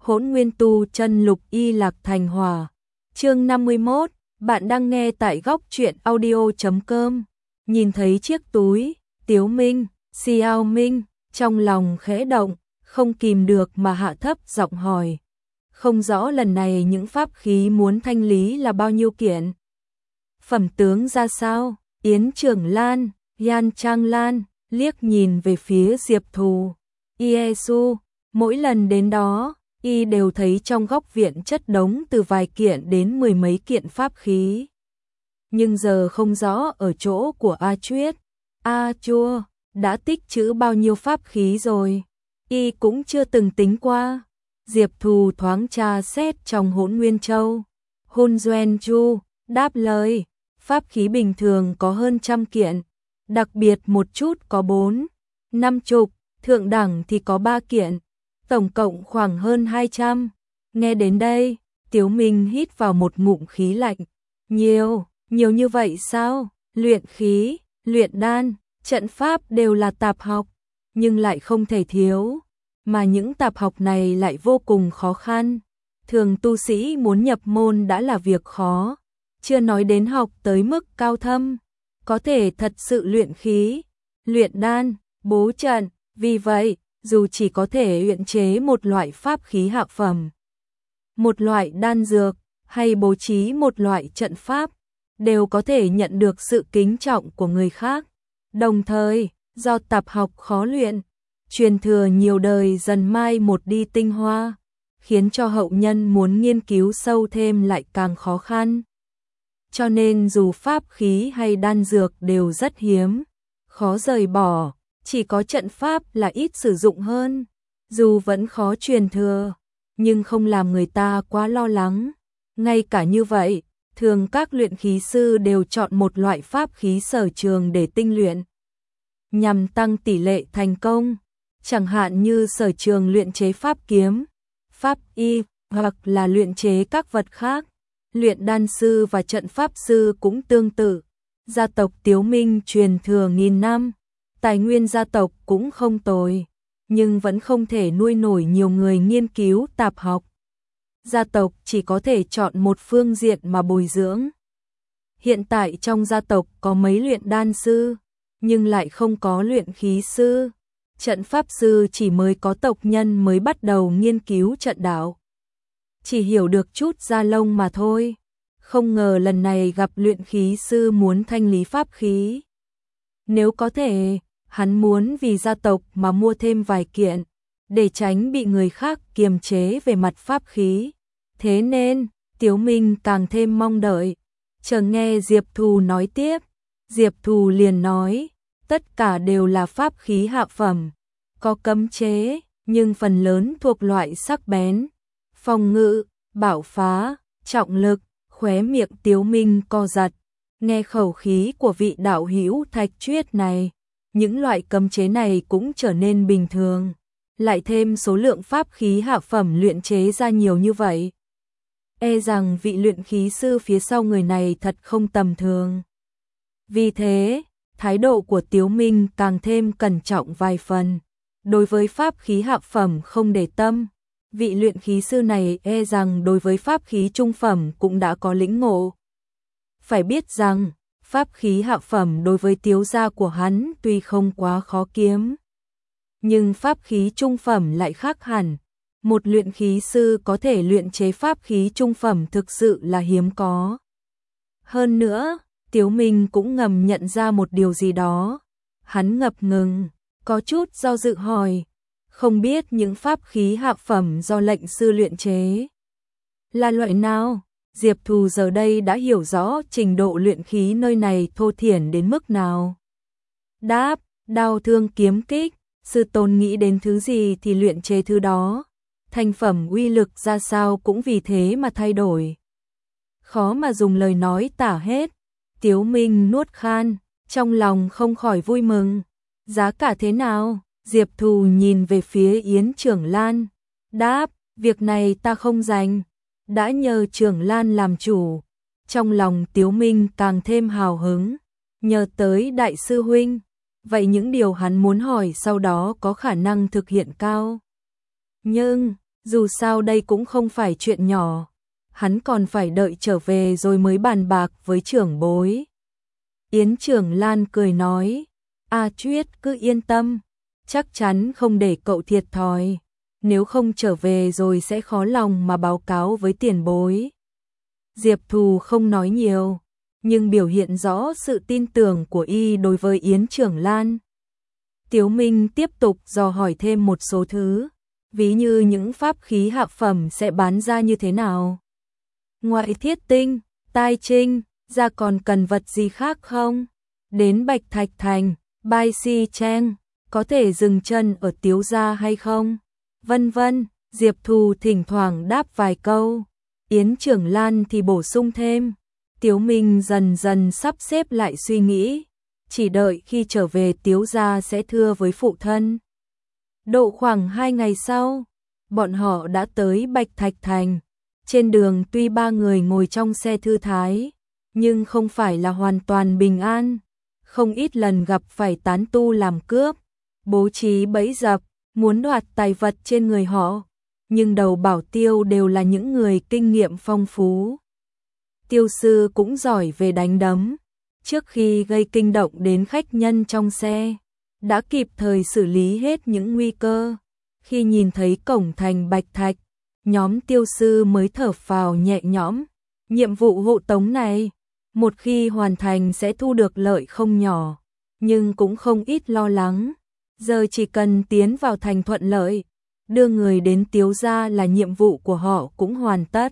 Hỗn Nguyên Tu Chân Lục Y Lạc Thành Hòa. Chương 51, bạn đang nghe tại góc truyện audio.com. Nhìn thấy chiếc túi, Tiếu Minh, Xiao Minh, trong lòng khẽ động, không kìm được mà hạ thấp giọng hỏi. Không rõ lần này những pháp khí muốn thanh lý là bao nhiêu kiện. Phẩm tướng ra sao? Yến Trưởng Lan, Yan Trang Lan, liếc nhìn về phía Diệp Thù. Iesu, mỗi lần đến đó, y đều thấy trong góc viện chất đống từ vài kiện đến mười mấy kiện pháp khí. Nhưng giờ không rõ ở chỗ của A Chuyết, A Chua, đã tích trữ bao nhiêu pháp khí rồi. Y cũng chưa từng tính qua. Diệp Thù thoáng tra xét trong Hỗn Nguyên Châu. Hun Duan Chu đáp lời, pháp khí bình thường có hơn 100 kiện, đặc biệt một chút có 4, 50, thượng đẳng thì có 3 kiện, tổng cộng khoảng hơn 200. Nghe đến đây, Tiếu Minh hít vào một ngụm khí lạnh. Nhiều như vậy sao? Luyện khí, luyện đan, trận pháp đều là tạp học, nhưng lại không thể thiếu. Mà những tạp học này lại vô cùng khó khăn. Thường tu sĩ muốn nhập môn đã là việc khó, chưa nói đến học tới mức cao thâm, có thể thật sự luyện khí, luyện đan, bố trận. Vì vậy, dù chỉ có thể luyện chế một loại pháp khí hạ phẩm, một loại đan dược, hay bố trí một loại trận pháp, đều có thể nhận được sự kính trọng của người khác. Đồng thời, do tạp học khó luyện, truyền thừa nhiều đời dần mai một đi tinh hoa, khiến cho hậu nhân muốn nghiên cứu sâu thêm lại càng khó khăn. Cho nên dù pháp khí hay đan dược đều rất hiếm, khó rời bỏ, chỉ có trận pháp là ít sử dụng hơn. Dù vẫn khó truyền thừa, nhưng không làm người ta quá lo lắng. Ngay cả như vậy, thường các luyện khí sư đều chọn một loại pháp khí sở trường để tinh luyện, nhằm tăng tỷ lệ thành công. Chẳng hạn như sở trường luyện chế pháp kiếm, pháp y, hoặc là luyện chế các vật khác. Luyện đan sư và trận pháp sư cũng tương tự. Gia tộc Tiếu Minh truyền thừa nghìn năm, tài nguyên gia tộc cũng không tồi, nhưng vẫn không thể nuôi nổi nhiều người nghiên cứu tạp học. Gia tộc chỉ có thể chọn một phương diện mà bồi dưỡng. Hiện tại trong gia tộc có mấy luyện đan sư, nhưng lại không có luyện khí sư. Trận pháp sư chỉ mới có tộc nhân mới bắt đầu nghiên cứu trận đạo, chỉ hiểu được chút da lông mà thôi. Không ngờ lần này gặp luyện khí sư muốn thanh lý pháp khí. Nếu có thể, hắn muốn vì gia tộc mà mua thêm vài kiện, để tránh bị người khác kiềm chế về mặt pháp khí. Thế nên, Tiếu Minh càng thêm mong đợi. Chờ nghe Diệp Thù nói tiếp, Diệp Thù liền nói, tất cả đều là pháp khí hạ phẩm, có cấm chế, nhưng phần lớn thuộc loại sắc bén, phòng ngự, bạo phá, trọng lực. Khóe miệng Tiếu Minh co giật, nghe khẩu khí của vị đạo hữu Thạch Chuyết này, những loại cấm chế này cũng trở nên bình thường, lại thêm số lượng pháp khí hạ phẩm luyện chế ra nhiều như vậy. E rằng vị luyện khí sư phía sau người này thật không tầm thường. Vì thế, thái độ của Tiếu Minh càng thêm cẩn trọng vài phần. Đối với pháp khí hạ phẩm không để tâm, vị luyện khí sư này e rằng đối với pháp khí trung phẩm cũng đã có lĩnh ngộ. Phải biết rằng, pháp khí hạ phẩm đối với Tiếu gia của hắn tuy không quá khó kiếm, nhưng pháp khí trung phẩm lại khác hẳn. Một luyện khí sư có thể luyện chế pháp khí trung phẩm thực sự là hiếm có. Hơn nữa, Tiếu Minh cũng ngầm nhận ra một điều gì đó. Hắn ngập ngừng, có chút do dự hỏi, không biết những pháp khí hạ phẩm do lệnh sư luyện chế là loại nào? Diệp Thù giờ đây đã hiểu rõ trình độ luyện khí nơi này thô thiển đến mức nào. Đáp, đao thương kiếm kích, sư tôn nghĩ đến thứ gì thì luyện chế thứ đó. Thành phẩm uy lực ra sao cũng vì thế mà thay đổi. Khó mà dùng lời nói tả hết. Tiếu Minh nuốt khan, trong lòng không khỏi vui mừng. Giá cả thế nào? Diệp Thù nhìn về phía Yến Trưởng Lan. Đáp, việc này ta không rành, đã nhờ Trưởng Lan làm chủ. Trong lòng Tiếu Minh càng thêm hào hứng. Nhờ tới đại sư huynh, vậy những điều hắn muốn hỏi sau đó có khả năng thực hiện cao. Nhưng, Dù sao đây cũng không phải chuyện nhỏ, hắn còn phải đợi trở về rồi mới bàn bạc với trưởng bối. Yến Trưởng Lan cười nói, A Chuyết cứ yên tâm, chắc chắn không để cậu thiệt thòi, nếu không trở về rồi sẽ khó lòng mà báo cáo với tiền bối. Diệp Thù không nói nhiều, nhưng biểu hiện rõ sự tin tưởng của y đối với Yến Trưởng Lan. Tiếu Minh tiếp tục dò hỏi thêm một số thứ, ví như những pháp khí hạ phẩm sẽ bán ra như thế nào. Ngoại thiết tinh, tai trinh, ra còn cần vật gì khác không? Đến Bạch Thạch Thành, Bai Si Cheng, có thể dừng chân ở Tiếu gia hay không? Vân vân, Diệp Thù thỉnh thoảng đáp vài câu. Yến Trưởng Lan thì bổ sung thêm. Tiếu Minh dần dần sắp xếp lại suy nghĩ, chỉ đợi khi trở về Tiếu gia sẽ thưa với phụ thân. Độ khoảng 2 ngày sau, bọn họ đã tới Bạch Thạch Thành. Trên đường tuy ba người ngồi trong xe thư thái, nhưng không phải là hoàn toàn bình an. Không ít lần gặp phải tán tu làm cướp, bố trí bẫy dập, muốn đoạt tài vật trên người họ. Nhưng đầu bảo tiêu đều là những người kinh nghiệm phong phú. Tiêu sư cũng giỏi về đánh đấm. Trước khi gây kinh động đến khách nhân trong xe, đã kịp thời xử lý hết những nguy cơ. Khi nhìn thấy cổng thành Bạch Thạch, nhóm tiêu sư mới thở phào nhẹ nhõm. Nhiệm vụ hộ tống này, một khi hoàn thành sẽ thu được lợi không nhỏ, nhưng cũng không ít lo lắng. Giờ chỉ cần tiến vào thành thuận lợi, đưa người đến Tiếu gia là nhiệm vụ của họ cũng hoàn tất.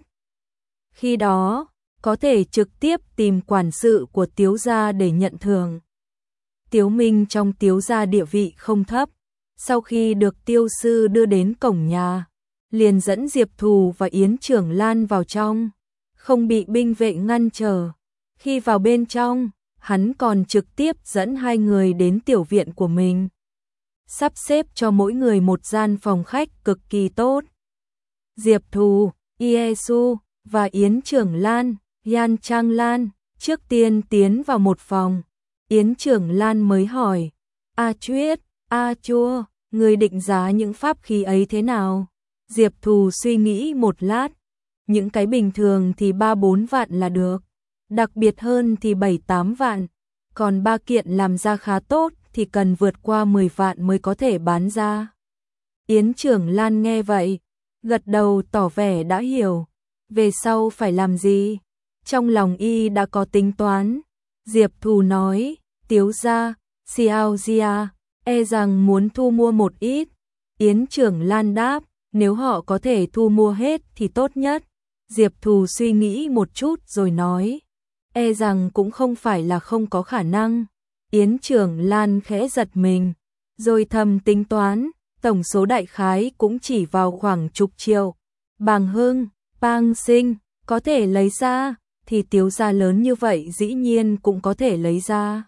Khi đó, có thể trực tiếp tìm quản sự của Tiếu gia để nhận thưởng. Tiếu Minh trong Tiếu gia địa vị không thấp, sau khi được tiêu sư đưa đến cổng nhà, liền dẫn Diệp Thù và Yến Trưởng Lan vào trong, không bị binh vệ ngăn trở. Khi vào bên trong, hắn còn trực tiếp dẫn hai người đến tiểu viện của mình, sắp xếp cho mỗi người một gian phòng khách cực kỳ tốt. Diệp Thù, Iesu và Yến Trưởng Lan, Yan Trang Lan trước tiên tiến vào một phòng. Yến Trưởng Lan mới hỏi, A Chuyết, A Chua, người định giá những pháp khí ấy thế nào? Diệp Thù suy nghĩ một lát, những cái bình thường thì 3-4 vạn là được, đặc biệt hơn thì 7-8 vạn, còn ba kiện làm ra khá tốt thì cần vượt qua 10 vạn mới có thể bán ra. Yến Trưởng Lan nghe vậy, gật đầu tỏ vẻ đã hiểu, về sau phải làm gì, trong lòng y đã có tính toán. Diệp Thù nói, Tiếu gia, Xiao Jia, e rằng muốn thu mua một ít. Yến Trưởng Lan đáp, nếu họ có thể thu mua hết thì tốt nhất. Diệp Thù suy nghĩ một chút rồi nói, e rằng cũng không phải là không có khả năng. Yến Trưởng Lan khẽ giật mình, rồi thầm tính toán, tổng số đại khái cũng chỉ vào khoảng chục triệu. Bàng Hưng, Bang Sinh, có thể lấy ra, thì Tiếu gia lớn như vậy dĩ nhiên cũng có thể lấy ra.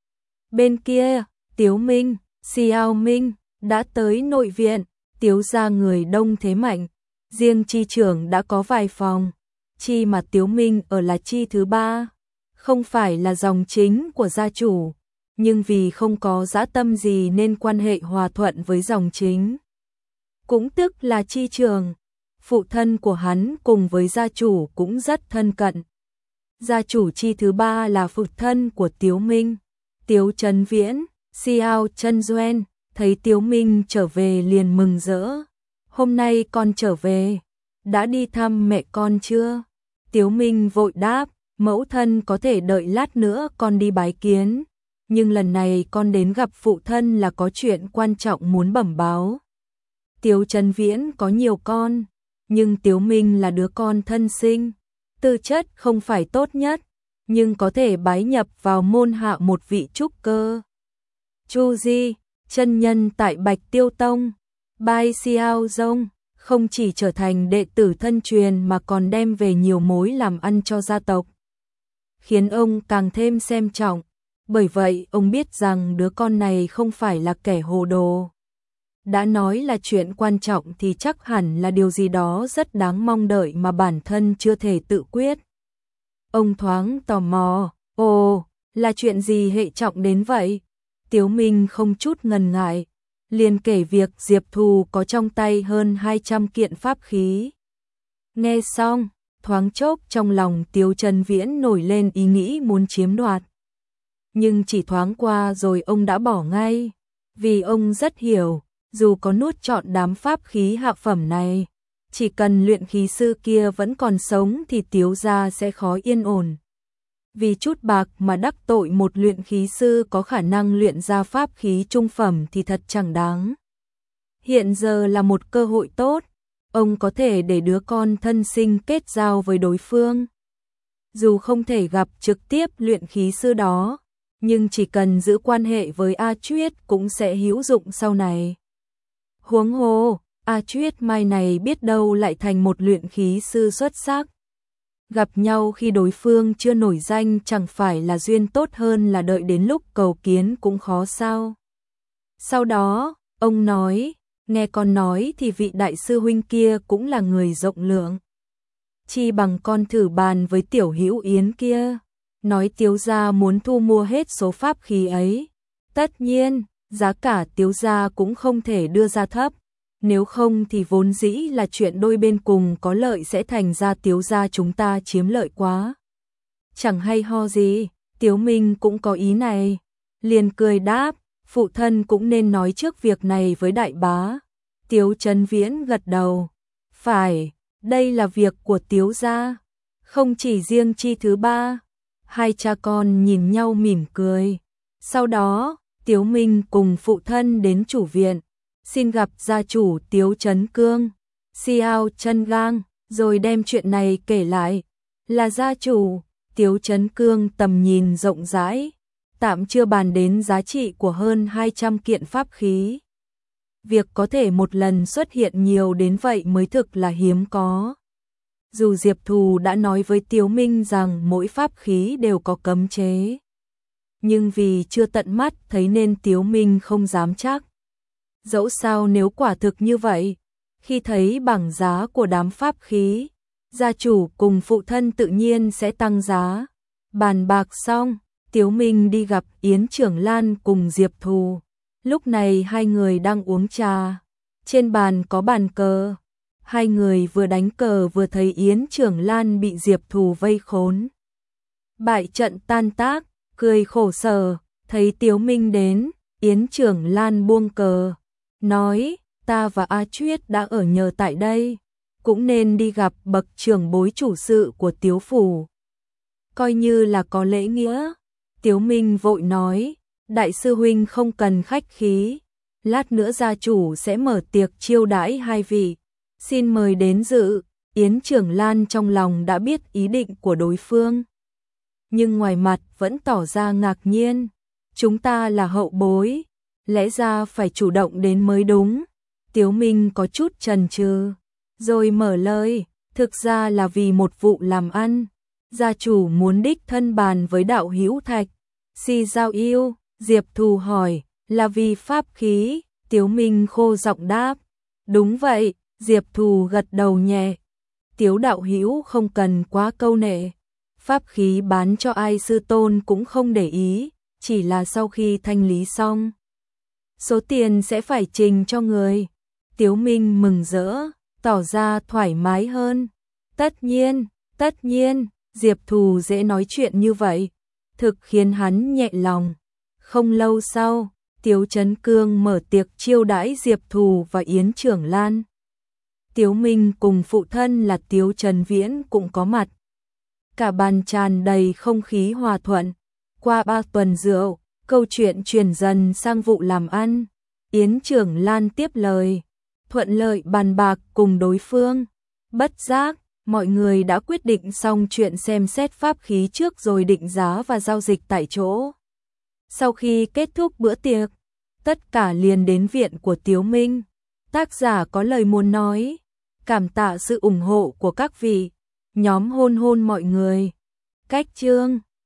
Bên kia, Tiếu Minh, Xiao Minh, đã tới nội viện. Tiếu gia người đông thế mạnh, riêng chi trưởng đã có vài phòng, chi mà Tiếu Minh ở là chi thứ 3, không phải là dòng chính của gia chủ, nhưng vì không có dã tâm gì nên quan hệ hòa thuận với dòng chính. Cũng tức là chi trưởng, phụ thân của hắn cùng với gia chủ cũng rất thân cận. Gia chủ chi thứ 3 là phụ thân của Tiếu Minh, Tiếu Trấn Viễn, Xiao Trân Duen. Thấy Tiếu Minh trở về liền mừng rỡ. Hôm nay con trở về, đã đi thăm mẹ con chưa? Tiếu Minh vội đáp, mẫu thân có thể đợi lát nữa con đi bái kiến. Nhưng lần này con đến gặp phụ thân là có chuyện quan trọng muốn bẩm báo. Tiếu Trấn Viễn có nhiều con, nhưng Tiếu Minh là đứa con thân sinh. Tư chất không phải tốt nhất, nhưng có thể bái nhập vào môn hạ một vị trúc cơ. Chu Di, chân nhân tại Bạch Tiêu Tông, Bai Xiao Dông, không chỉ trở thành đệ tử thân truyền mà còn đem về nhiều mối làm ăn cho gia tộc, khiến ông càng thêm xem trọng. Bởi vậy ông biết rằng đứa con này không phải là kẻ hồ đồ. Đã nói là chuyện quan trọng thì chắc hẳn là điều gì đó rất đáng mong đợi mà bản thân chưa thể tự quyết. Ông thoáng tò mò, ồ, là chuyện gì hệ trọng đến vậy? Tiếu Minh không chút ngần ngại, liền kể việc Diệp Thù có trong tay hơn 200 kiện pháp khí. Nghe xong, thoáng chốc trong lòng Tiếu Trấn Viễn nổi lên ý nghĩ muốn chiếm đoạt. Nhưng chỉ thoáng qua rồi ông đã bỏ ngay, vì ông rất hiểu, dù có nuốt trọn đám pháp khí hạ phẩm này, chỉ cần luyện khí sư kia vẫn còn sống thì Tiếu gia sẽ khó yên ổn. Vì chút bạc mà đắc tội một luyện khí sư có khả năng luyện ra pháp khí trung phẩm thì thật chẳng đáng. Hiện giờ là một cơ hội tốt, ông có thể để đứa con thân sinh kết giao với đối phương. Dù không thể gặp trực tiếp luyện khí sư đó, nhưng chỉ cần giữ quan hệ với A Chuyết cũng sẽ hữu dụng sau này. Huống hồ, A Chuyết mai này biết đâu lại thành một luyện khí sư xuất sắc. Gặp nhau khi đối phương chưa nổi danh chẳng phải là duyên tốt hơn là đợi đến lúc cầu kiến cũng khó sao. Sau đó, ông nói, nghe con nói thì vị đại sư huynh kia cũng là người rộng lượng. Chi bằng con thử bàn với tiểu hữu Yến kia, nói Tiếu gia muốn thu mua hết số pháp khí ấy. Tất nhiên, giá cả Tiếu gia cũng không thể đưa ra thấp. Nếu không thì vốn dĩ là chuyện đôi bên cùng có lợi sẽ thành ra Tiếu gia chúng ta chiếm lợi quá. Chẳng hay ho gì, Tiếu Minh cũng có ý này. Liền cười đáp, phụ thân cũng nên nói trước việc này với đại bá. Tiếu Trấn Viễn gật đầu. Phải, đây là việc của Tiếu gia, không chỉ riêng Chi thứ ba. Hai cha con nhìn nhau mỉm cười. Sau đó, Tiếu Minh cùng phụ thân đến chủ viện, xin gặp gia chủ Tiếu Trấn Cương, Xiao Chân Gang, rồi đem chuyện này kể lại. Là gia chủ, Tiếu Trấn Cương tầm nhìn rộng rãi, tạm chưa bàn đến giá trị của hơn 200 kiện pháp khí. Việc có thể một lần xuất hiện nhiều đến vậy mới thực là hiếm có. Dù Diệp Thù đã nói với Tiếu Minh rằng mỗi pháp khí đều có cấm chế, nhưng vì chưa tận mắt thấy nên Tiếu Minh không dám chắc. Dẫu sao nếu quả thực như vậy, khi thấy bảng giá của đám pháp khí, gia chủ cùng phụ thân tự nhiên sẽ tăng giá. Bàn bạc xong, Tiếu Minh đi gặp Yến Trưởng Lan cùng Diệp Thù. Lúc này hai người đang uống trà, trên bàn có bàn cờ. Hai người vừa đánh cờ vừa thấy Yến Trưởng Lan bị Diệp Thù vây khốn. Bại trận tan tác, cười khổ sở, thấy Tiếu Minh đến, Yến Trưởng Lan buông cờ, nói, ta và A Chuyết đã ở nhờ tại đây, cũng nên đi gặp bậc trưởng bối chủ sự của Tiếu phủ. Coi như là có lễ nghĩa. Tiếu Minh vội nói, đại sư huynh không cần khách khí, lát nữa gia chủ sẽ mở tiệc chiêu đãi hai vị, xin mời đến dự. Yến Trưởng Lan trong lòng đã biết ý định của đối phương, nhưng ngoài mặt vẫn tỏ ra ngạc nhiên. Chúng ta là hậu bối, lẽ ra phải chủ động đến mới đúng. Tiếu Minh có chút chần chừ, rồi mở lời, thực ra là vì một vụ làm ăn. Gia chủ muốn đích thân bàn với đạo hữu Thạch Si Giao Yêu. Diệp Thù hỏi, là vì pháp khí? Tiếu Minh khô giọng đáp, đúng vậy. Diệp Thù gật đầu nhẹ. Tiếu đạo hữu không cần quá câu nệ, pháp khí bán cho ai sư tôn cũng không để ý, chỉ là sau khi thanh lý xong, số tiền sẽ phải trình cho người. Tiếu Minh mừng rỡ, tỏ ra thoải mái hơn. Tất nhiên, Diệp Thù dễ nói chuyện như vậy, thực khiến hắn nhẹ lòng. Không lâu sau, Tiếu Trấn Cương mở tiệc chiêu đãi Diệp Thù và Yến Trưởng Lan. Tiếu Minh cùng phụ thân là Tiếu Trấn Viễn cũng có mặt. Cả bàn tràn đầy không khí hòa thuận. Qua 3 tuần rượu, câu chuyện chuyển dần sang vụ làm ăn. Yến Trưởng Lan tiếp lời, thuận lợi bàn bạc cùng đối phương. Bất giác, mọi người đã quyết định xong chuyện xem xét pháp khí trước rồi định giá và giao dịch tại chỗ. Sau khi kết thúc bữa tiệc, tất cả liền đến viện của Tiếu Minh. Tác giả có lời muốn nói, cảm tạ sự ủng hộ của các vị. Nhóm hôn hôn mọi người. Cách chương